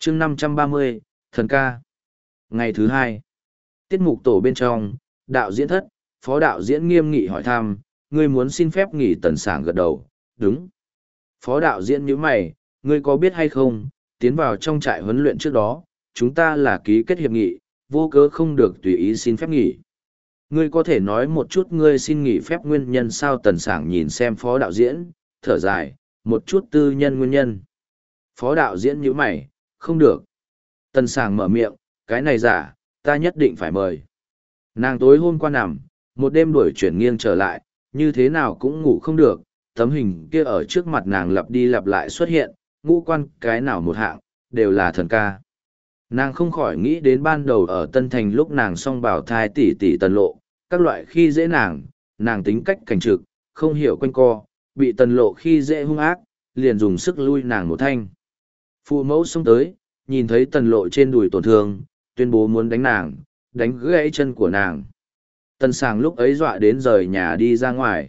chương 530, thần ca. Ngày thứ hai, tiết mục tổ bên trong, đạo diễn thất, phó đạo diễn nghiêm nghị hỏi thăm, ngươi muốn xin phép nghỉ? Tần Sảng gật đầu, đúng. Phó đạo diễn nhíu mày, ngươi có biết hay không, tiến vào trong trại huấn luyện trước đó, chúng ta là ký kết hiệp nghị, vô cớ không được tùy ý xin phép nghỉ. Ngươi có thể nói một chút ngươi xin nghỉ phép nguyên nhân sao? Tần Sảng nhìn xem phó đạo diễn, thở dài, một chút tư nhân nguyên nhân. Phó đạo diễn nhíu mày, không được. Tần Sảng mở miệng, cái này giả, ta nhất định phải mời. Nàng tối hôm qua nằm, một đêm đuổi chuyển nghiêng trở lại, như thế nào cũng ngủ không được, tấm hình kia ở trước mặt nàng lặp đi lặp lại xuất hiện, ngũ quan cái nào một hạng, đều là thần ca. Nàng không khỏi nghĩ đến ban đầu ở Tân Thành lúc nàng song bảo thai tỷ tỷ Tần Lộ, các loại khi dễ nàng tính cách cảnh trực, không hiểu quanh co, bị Tần Lộ khi dễ hung ác, liền dùng sức lui nàng một thanh. Phụ mẫu xông tới, nhìn thấy Tần Lộ trên đùi tổn thương, tuyên bố muốn đánh nàng, đánh gãy chân của nàng. Tần Sảng lúc ấy dọa đến rời nhà đi ra ngoài.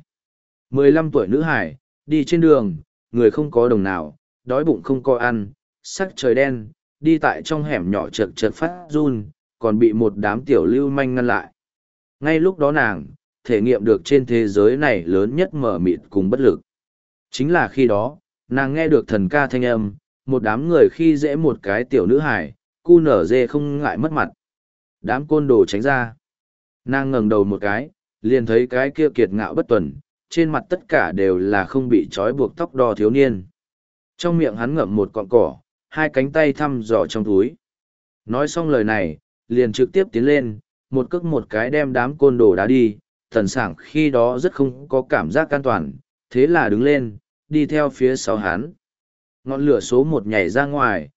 15 tuổi nữ hải, đi trên đường, người không có đồng nào, đói bụng không có ăn, sắc trời đen, đi tại trong hẻm nhỏ chật chật phát run, còn bị một đám tiểu lưu manh ngăn lại. Ngay lúc đó nàng, thể nghiệm được trên thế giới này lớn nhất mở mịt cùng bất lực. Chính là khi đó, nàng nghe được thần ca thanh âm, một đám người khi dễ một cái tiểu nữ hải, cu nở dê không ngại mất mặt. Đám côn đồ tránh ra. Nàng ngẩng đầu một cái, liền thấy cái kia kiệt ngạo bất tuần, trên mặt tất cả đều là không bị trói buộc tóc đỏ thiếu niên. Trong miệng hắn ngậm một cọng cỏ, hai cánh tay thăm dò trong túi. Nói xong lời này, liền trực tiếp tiến lên, một cước một cái đem đám côn đồ đá đi. Tần Sảng khi đó rất không có cảm giác an toàn, thế là đứng lên, đi theo phía sau hắn. Ngọn lửa số 1 nhảy ra ngoài,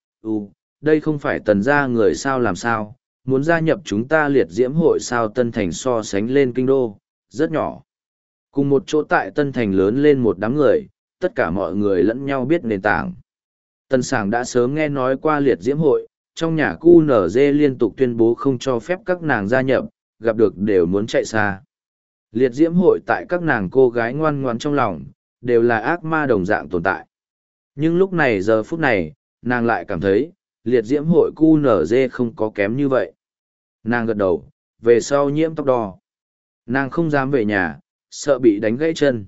đây không phải Tần gia người sao làm sao, muốn gia nhập chúng ta liệt diễm hội sao? Tân Thành so sánh lên kinh đô, rất nhỏ. Cùng một chỗ tại Tân Thành lớn lên một đám người, tất cả mọi người lẫn nhau biết nền tảng. Tần Sảng đã sớm nghe nói qua liệt diễm hội, trong nhà QNZ liên tục tuyên bố không cho phép các nàng gia nhập, gặp được đều muốn chạy xa. Liệt diễm hội tại các nàng cô gái ngoan ngoãn trong lòng, đều là ác ma đồng dạng tồn tại. Nhưng lúc này giờ phút này, nàng lại cảm thấy, liệt diễm hội QNZ không có kém như vậy. Nàng gật đầu, về sau nhiễm tóc đỏ. Nàng không dám về nhà, sợ bị đánh gãy chân.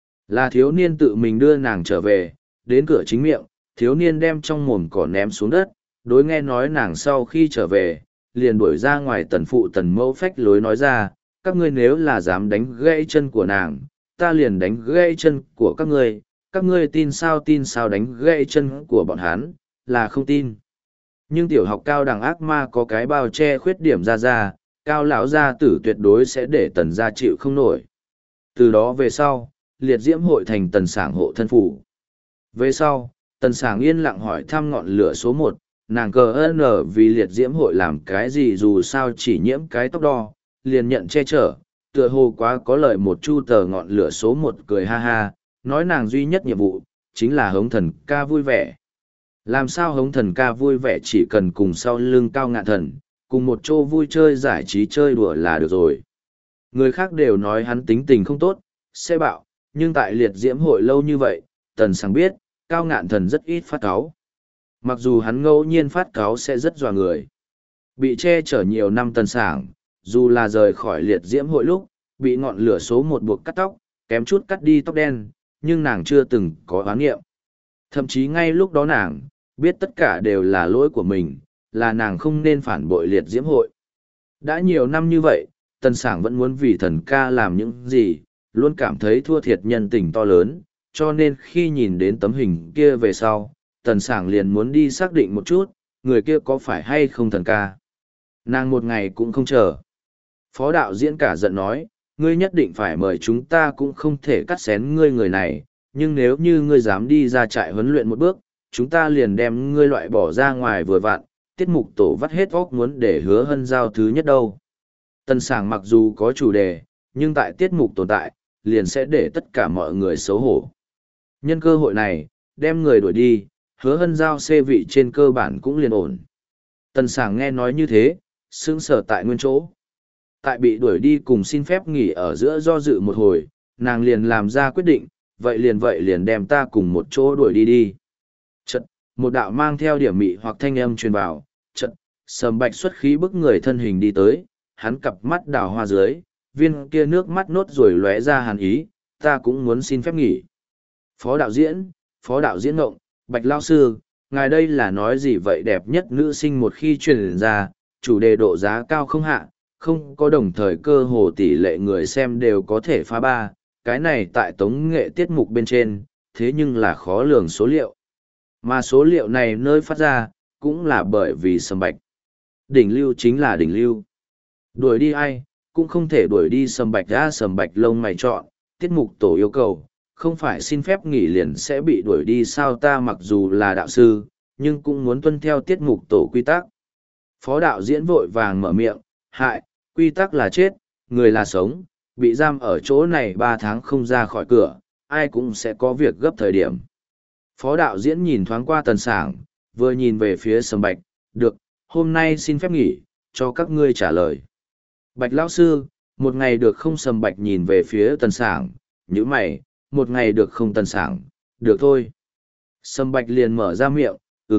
Là thiếu niên tự mình đưa nàng trở về, đến cửa chính miệng, thiếu niên đem trong mồm cỏ ném xuống đất, đối nghe nói nàng sau khi trở về, liền đuổi ra ngoài. Tần phụ Tần mẫu phách lối nói ra, các ngươi nếu là dám đánh gãy chân của nàng, ta liền đánh gãy chân của các ngươi tin sao đánh gãy chân của bọn hắn, là không tin. Nhưng tiểu học cao đẳng ác ma có cái bao che khuyết điểm ra, cao lão gia tử tuyệt đối sẽ để Tần gia chịu không nổi. Từ đó về sau, liệt diễm hội thành Tần Sảng hộ thân phủ. Về sau, Tần Sảng yên lặng hỏi thăm ngọn lửa số 1, nàng vì liệt diễm hội làm cái gì, dù sao chỉ nhiễm cái tóc đỏ, liền nhận che chở, tựa hồ quá có lợi một chu. Tờ ngọn lửa số 1 cười ha ha, nói nàng duy nhất nhiệm vụ, chính là hống thần ca vui vẻ. Làm sao hống thần ca vui vẻ? Chỉ cần cùng sau lưng Cao Ngạn Thần, cùng một chỗ vui chơi giải trí chơi đùa là được rồi. Người khác đều nói hắn tính tình không tốt, sẽ bạo, nhưng tại liệt diễm hội lâu như vậy, Tần Sảng biết, Cao Ngạn Thần rất ít phát cáu. Mặc dù hắn ngẫu nhiên phát cáu sẽ rất dọa người. Bị che chở nhiều năm Tần Sảng, dù là rời khỏi liệt diễm hội lúc, bị ngọn lửa số 1 buộc cắt tóc, kém chút cắt đi tóc đen, nhưng nàng chưa từng có oán nghiệm. Thậm chí ngay lúc đó nàng, biết tất cả đều là lỗi của mình, là nàng không nên phản bội liệt diễm hội. Đã nhiều năm như vậy, Tần Sảng vẫn muốn vì thần ca làm những gì, luôn cảm thấy thua thiệt nhân tình to lớn, cho nên khi nhìn đến tấm hình kia về sau, Tần Sảng liền muốn đi xác định một chút, người kia có phải hay không thần ca. Nàng một ngày cũng không chờ. Phó đạo diễn cả giận nói, ngươi nhất định phải mời chúng ta, cũng không thể cắt xén ngươi người này, nhưng nếu như ngươi dám đi ra trại huấn luyện một bước, chúng ta liền đem ngươi loại bỏ ra ngoài vừa vặn. Tiết mục tổ vắt hết óc muốn để Hứa Hân giao thứ nhất đâu. Tần Sảng mặc dù có chủ đề, nhưng tại tiết mục tồn tại, liền sẽ để tất cả mọi người xấu hổ. Nhân cơ hội này, đem người đuổi đi, Hứa Hân giao xê vị trên cơ bản cũng liền ổn. Tần Sảng nghe nói như thế, sững sờ tại nguyên chỗ. Tại bị đuổi đi cùng xin phép nghỉ ở giữa do dự một hồi, nàng liền làm ra quyết định, vậy liền đem ta cùng một chỗ đuổi đi đi. Chật, một đạo mang theo điểm mị hoặc thanh âm truyền vào, trận, Sầm Bạch xuất khí bức người thân hình đi tới, hắn cặp mắt đào hoa dưới, viên kia nước mắt nốt rồi lóe ra hàn ý, ta cũng muốn xin phép nghỉ. Phó đạo diễn ngộng, Bạch Lao Sư, ngài đây là nói gì vậy đẹp nhất nữ sinh một khi truyền ra, chủ đề độ giá cao không hạ, không có đồng thời cơ hồ tỷ lệ người xem đều có thể phá ba, cái này tại tống nghệ tiết mục bên trên, thế nhưng là khó lường số liệu. Mà số liệu này nơi phát ra, cũng là bởi vì Sầm Bạch. Đỉnh lưu chính là đỉnh lưu. Đuổi đi ai, cũng không thể đuổi đi Sầm Bạch ra. Sầm Bạch lông mày chọn, tiết mục tổ yêu cầu, không phải xin phép nghỉ liền sẽ bị đuổi đi sao ta mặc dù là đạo sư, nhưng cũng muốn tuân theo tiết mục tổ quy tắc. Phó đạo diễn vội vàng mở miệng, hại, quy tắc là chết, người là sống, bị giam ở chỗ này 3 tháng không ra khỏi cửa, ai cũng sẽ có việc gấp thời điểm. Phó đạo diễn nhìn thoáng qua Tần Sảng, vừa nhìn về phía Sầm Bạch, được, hôm nay xin phép nghỉ, cho các ngươi trả lời. Bạch lão sư, một ngày được không? Sầm Bạch nhìn về phía Tần Sảng, nhíu mày, một ngày được không? Tần Sảng, được thôi. Sầm Bạch liền mở ra miệng,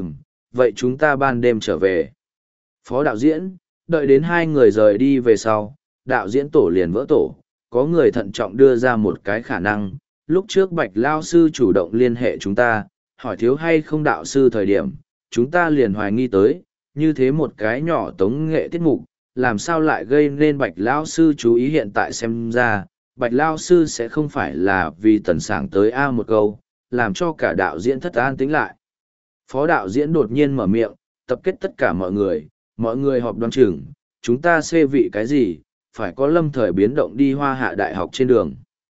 vậy chúng ta ban đêm trở về. Phó đạo diễn, đợi đến hai người rời đi về sau, đạo diễn tổ liền vỡ tổ, có người thận trọng đưa ra một cái khả năng, lúc trước Bạch Lao Sư chủ động liên hệ chúng ta, hỏi thiếu hay không đạo sư thời điểm, chúng ta liền hoài nghi tới, như thế một cái nhỏ tống nghệ tiết mục, làm sao lại gây nên Bạch Lao Sư chú ý hiện tại xem ra, Bạch Lao Sư sẽ không phải là vì Tần Sảng tới A một câu, làm cho cả đạo diễn thất an tính lại. Phó đạo diễn đột nhiên mở miệng, tập kết tất cả mọi người họp đoán chừng, chúng ta xê vị cái gì, phải có lâm thời biến động đi Hoa Hạ Đại học trên đường.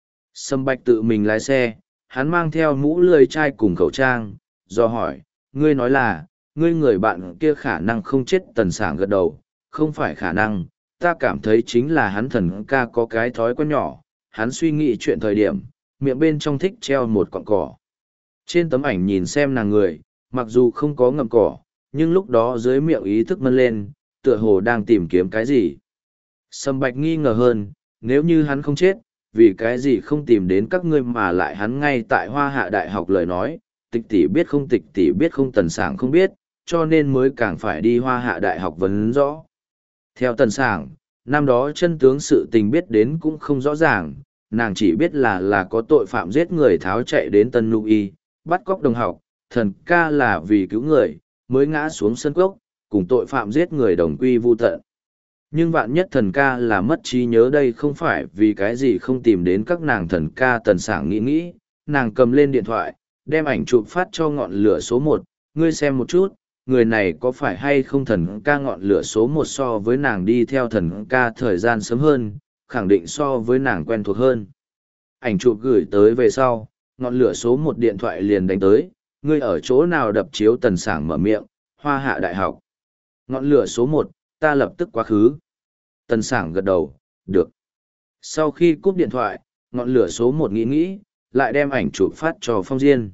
Sâm Bạch tự mình lái xe, hắn mang theo mũ lưỡi chai cùng khẩu trang, do hỏi, ngươi nói là, ngươi người bạn kia khả năng không chết. Tần Sảng gật đầu, không phải khả năng, ta cảm thấy chính là hắn thần ca có cái thói quen nhỏ, hắn suy nghĩ chuyện thời điểm, miệng bên trong thích treo một cọng cỏ. Trên tấm ảnh nhìn xem nàng người, mặc dù không có ngậm cỏ, nhưng lúc đó dưới miệng ý thức mân lên, tựa hồ đang tìm kiếm cái gì. Sâm Bạch nghi ngờ hơn, nếu như hắn không chết, vì cái gì không tìm đến các ngươi mà lại hắn ngay tại Hoa Hạ Đại học lời nói, tịch tỷ biết không Tần Sảng không biết, cho nên mới càng phải đi Hoa Hạ Đại học vấn rõ. Theo Tần Sảng, năm đó chân tướng sự tình biết đến cũng không rõ ràng, nàng chỉ biết là có tội phạm giết người tháo chạy đến Tân Nụ Y, bắt cóc đồng học, thần ca là vì cứu người, mới ngã xuống sân cốc, cùng tội phạm giết người đồng quy vu tận. Nhưng vạn nhất thần ca là mất trí nhớ đây không phải vì cái gì không tìm đến các nàng. Thần ca. Tần Sảng nghĩ, nàng cầm lên điện thoại, đem ảnh chụp phát cho ngọn lửa số 1, ngươi xem một chút, người này có phải hay không thần ca. Ngọn lửa số 1 so với nàng đi theo thần ca thời gian sớm hơn, khẳng định so với nàng quen thuộc hơn. Ảnh chụp gửi tới về sau, ngọn lửa số 1 điện thoại liền đánh tới, ngươi ở chỗ nào đập chiếu? Tần Sảng mở miệng, Hoa Hạ Đại học. Ngọn lửa số 1, ta lập tức quá khứ. Tần Sảng gật đầu, được. Sau khi cúp điện thoại, ngọn lửa số 1 nghĩ, lại đem ảnh chụp phát cho Phong Diên.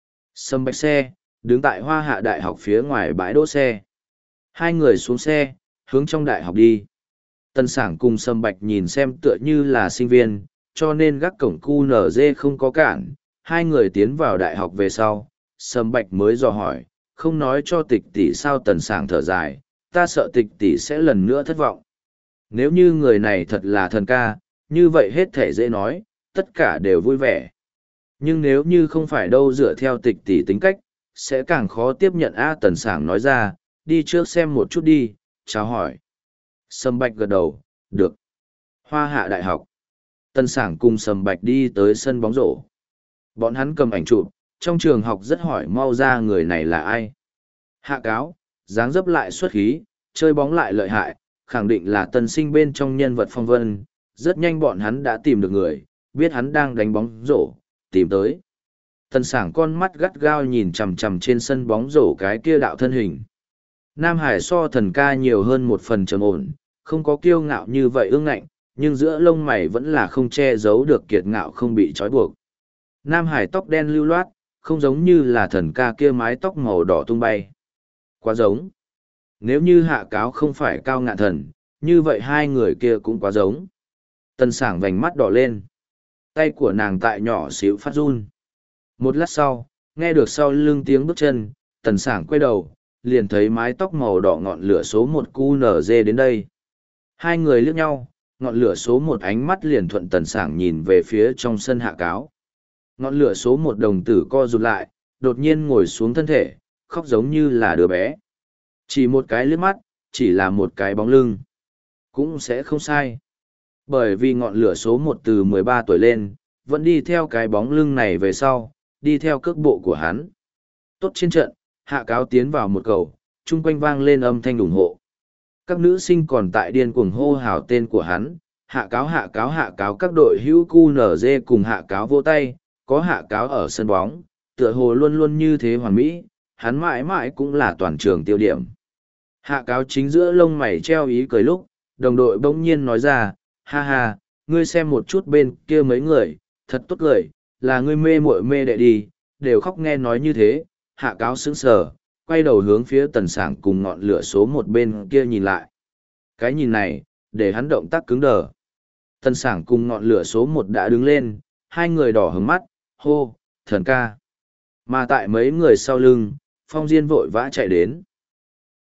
Sâm Bạch xe, đứng tại Hoa Hạ Đại học phía ngoài bãi đỗ xe. Hai người xuống xe, hướng trong đại học đi. Tần Sảng cùng Sâm Bạch nhìn xem tựa như là sinh viên, cho nên gác cổng QNZ không có cản. Hai người tiến vào đại học về sau, Sâm Bạch mới dò hỏi, không nói cho tịch tỷ sao? Tần Sảng thở dài, ta sợ tịch tỷ sẽ lần nữa thất vọng. Nếu như người này thật là thần ca, như vậy hết thể dễ nói, tất cả đều vui vẻ. Nhưng nếu như không phải đâu, dựa theo tịch tỷ tính cách, sẽ càng khó tiếp nhận. Tần Sảng nói ra, đi trước xem một chút đi, chào hỏi. Sâm Bạch gật đầu, được. Hoa Hạ Đại học. Tần Sảng cùng Sâm Bạch đi tới sân bóng rổ. Bọn hắn cầm ảnh chụp, trong trường học rất hỏi mau ra người này là ai. Hạ cáo, dáng dấp lại xuất khí, chơi bóng lại lợi hại, khẳng định là tân sinh bên trong nhân vật phong vân. Rất nhanh bọn hắn đã tìm được người, biết hắn đang đánh bóng rổ, tìm tới. Tần Sảng con mắt gắt gao nhìn chằm chằm trên sân bóng rổ cái kia đạo thân hình. Nam Hải so thần ca nhiều hơn một phần trầm ổn, không có kiêu ngạo như vậy ương ngạnh, nhưng giữa lông mày vẫn là không che giấu được kiệt ngạo không bị trói buộc. Nam Hải tóc đen lưu loát, không giống như là thần ca kia mái tóc màu đỏ tung bay. Quá giống. Nếu như Hạ cáo không phải Cao Ngạn Thần, như vậy hai người kia cũng quá giống. Tần Sảng vành mắt đỏ lên. Tay của nàng tại nhỏ xíu phát run. Một lát sau, nghe được sau lưng tiếng bước chân, tần sảng quay đầu, liền thấy mái tóc màu đỏ ngọn lửa số một QNZ đến đây. Hai người liếc nhau, ngọn lửa số một ánh mắt liền thuận tần sảng nhìn về phía trong sân hạ cáo. Ngọn lửa số một đồng tử co rụt lại, đột nhiên ngồi xuống thân thể, khóc giống như là đứa bé. Chỉ một cái liếc mắt, chỉ là một cái bóng lưng. Cũng sẽ không sai. Bởi vì ngọn lửa số một từ 13 tuổi lên, vẫn đi theo cái bóng lưng này về sau, đi theo cước bộ của hắn. Tốt trên trận, hạ cáo tiến vào một cầu, chung quanh vang lên âm thanh ủng hộ. Các nữ sinh còn tại điên cuồng hô hào tên của hắn, hạ cáo hạ cáo hạ cáo, các đội hữu QNZ cùng hạ cáo vỗ tay, có hạ cáo ở sân bóng, tựa hồ luôn luôn như thế hoàn mỹ, hắn mãi mãi cũng là toàn trường tiêu điểm. Hạ cáo chính giữa lông mày treo ý cười lúc, đồng đội bỗng nhiên nói ra, ha ha, ngươi xem một chút bên kia mấy người, thật tốt cười, là ngươi mê muội mê đệ đi, đều khóc nghe nói như thế, hạ cáo sững sờ, quay đầu hướng phía tần sảng cùng ngọn lửa số một bên kia nhìn lại. Cái nhìn này, để hắn động tác cứng đờ. Tần sảng cùng ngọn lửa số một đã đứng lên, hai người đỏ hứng mắt, hô, thần ca. Mà tại mấy người sau lưng, Phong Diên vội vã chạy đến.